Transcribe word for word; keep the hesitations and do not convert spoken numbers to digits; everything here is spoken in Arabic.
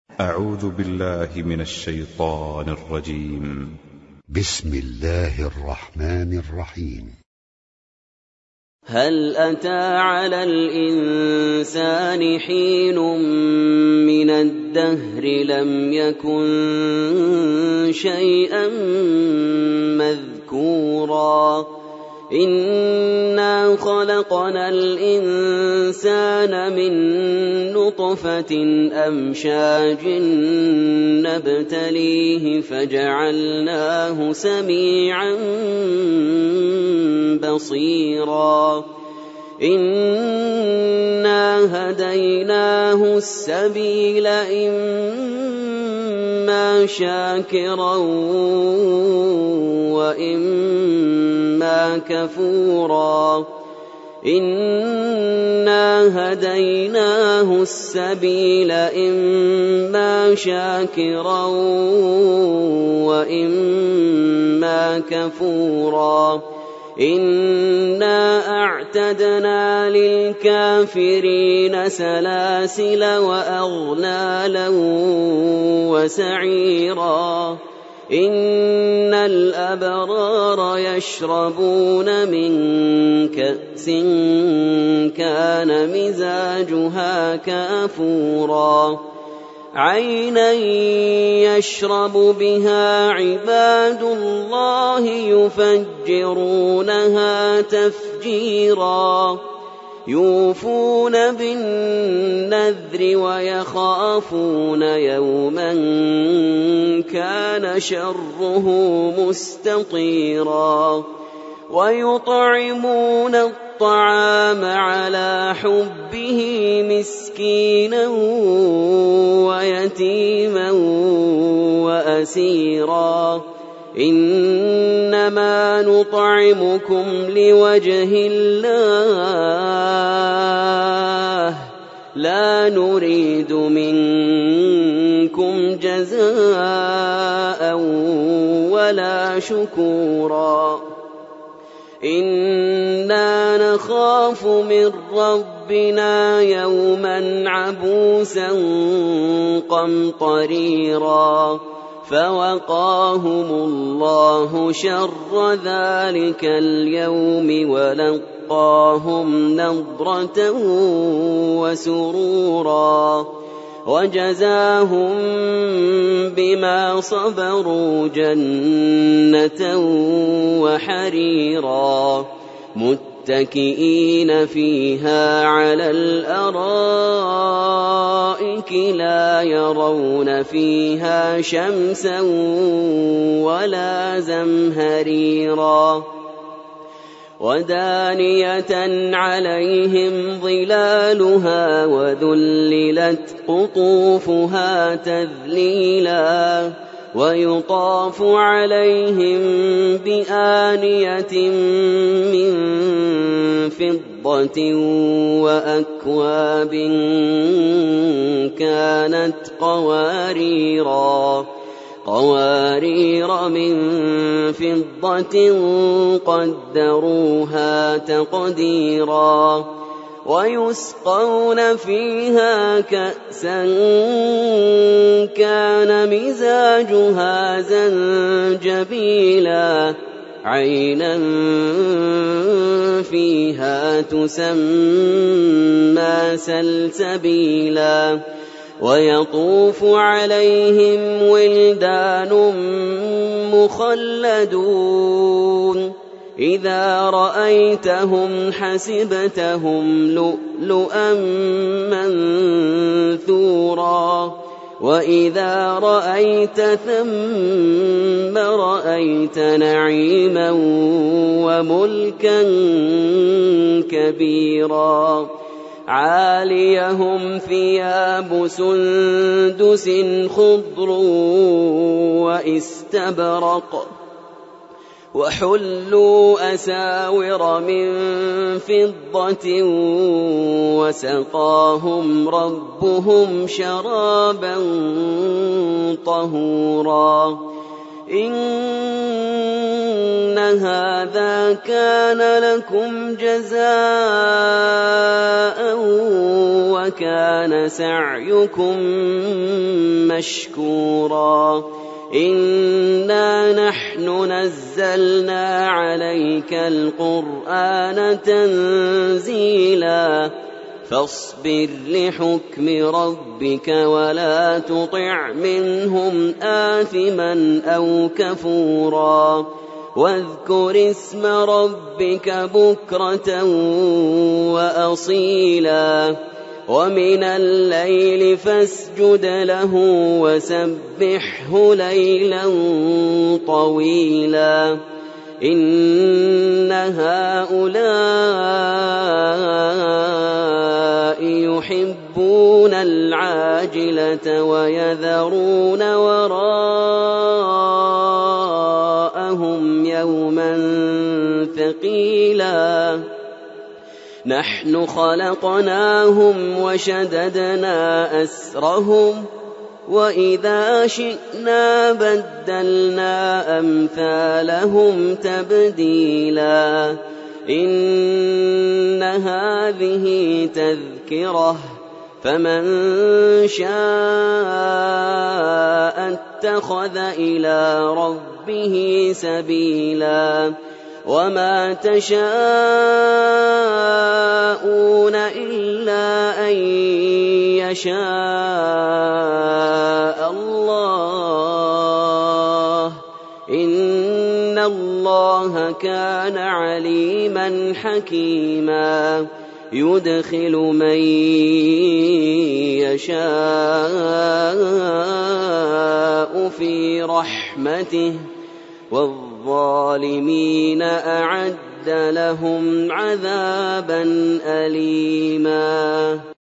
أعوذ بالله من الشيطان الرجيم. بسم الله الرحمن الرحيم. هل أتى على الإنسان حين من الدهر لم يكن شيئا مذكورا إنا خلقنا الإنسان من نطفة أمشاج نبتليه فجعلناه سميعا بصيرا إنا هديناه السبيل إما شاكرا وإما كفورا إنا هديناه السبيل إما شاكرا وإما كفورا إنا أعتدنا للكافرين سلاسل وأغلالا وسعيرا إن الأبرار يشربون من كأس كان مزاجها كافورا عينا يشرب بها عباد الله يفجرونها تفجيرا يوفون بالنذر ويخافون يوما كان شره مستطيرا ويطعمون الطعام على حبه مسكينا ويتيما وأسيرا إنما نطعمكم لوجه الله لا نريد منكم جزاء ولا شكورا إنا نخاف من ربنا يوما عبوسا قمطريرا فوقاهم الله شر ذلك اليوم ولقاهم نضرة وسرورا وجزاهم بما صبروا جنة وحريرا متكئين فيها على الأرائك لا يرون فيها شمسا ولا زمهريرا ودانية عليهم ظلالها وذللت قطوفها تذليلا ويطاف عليهم بآنية من فضة وأكواب كانت قواريرا قوارير من فضة قدروها تقديرا ويسقون فيها كأسا كان مزاجها زنجبيلا عينا فيها تسمى سلسبيلا ويطوف عليهم ولدان مخلدون إذا رأيتهم حسبتهم لؤلؤا منثورا وإذا رأيت ثم رأيت نعيما وملكا كبيرا عاليهم ثياب سندس خضر واستبرق وحلوا أساور من فضة وسقاهم ربهم شرابا طهورا إن هذا كان لكم جزاء وكان سعيكم مشكورا إنا نحن نزلنا عليك القرآن تنزيلا فاصبر لحكم ربك ولا تطع منهم آثما أو كفورا واذكر اسم ربك بكرة وأصيلا ومن الليل فاسجد له وسبحه ليلا طويلا إن هؤلاء يحبون العاجلة ويذرون وراءهم يوما ثقيلا نحن خلقناهم وشددنا أسرهم وإذا شئنا بدلنا أمثالهم تبديلا إن هذه تذكرة فمن شاء اتخذ إلى ربه سبيلا وما تشاءون إلا أن يشاء الله إن الله كان عليما حكيما يدخل من يشاء في رحمته والظالمين أعد لهم عذابا أليما.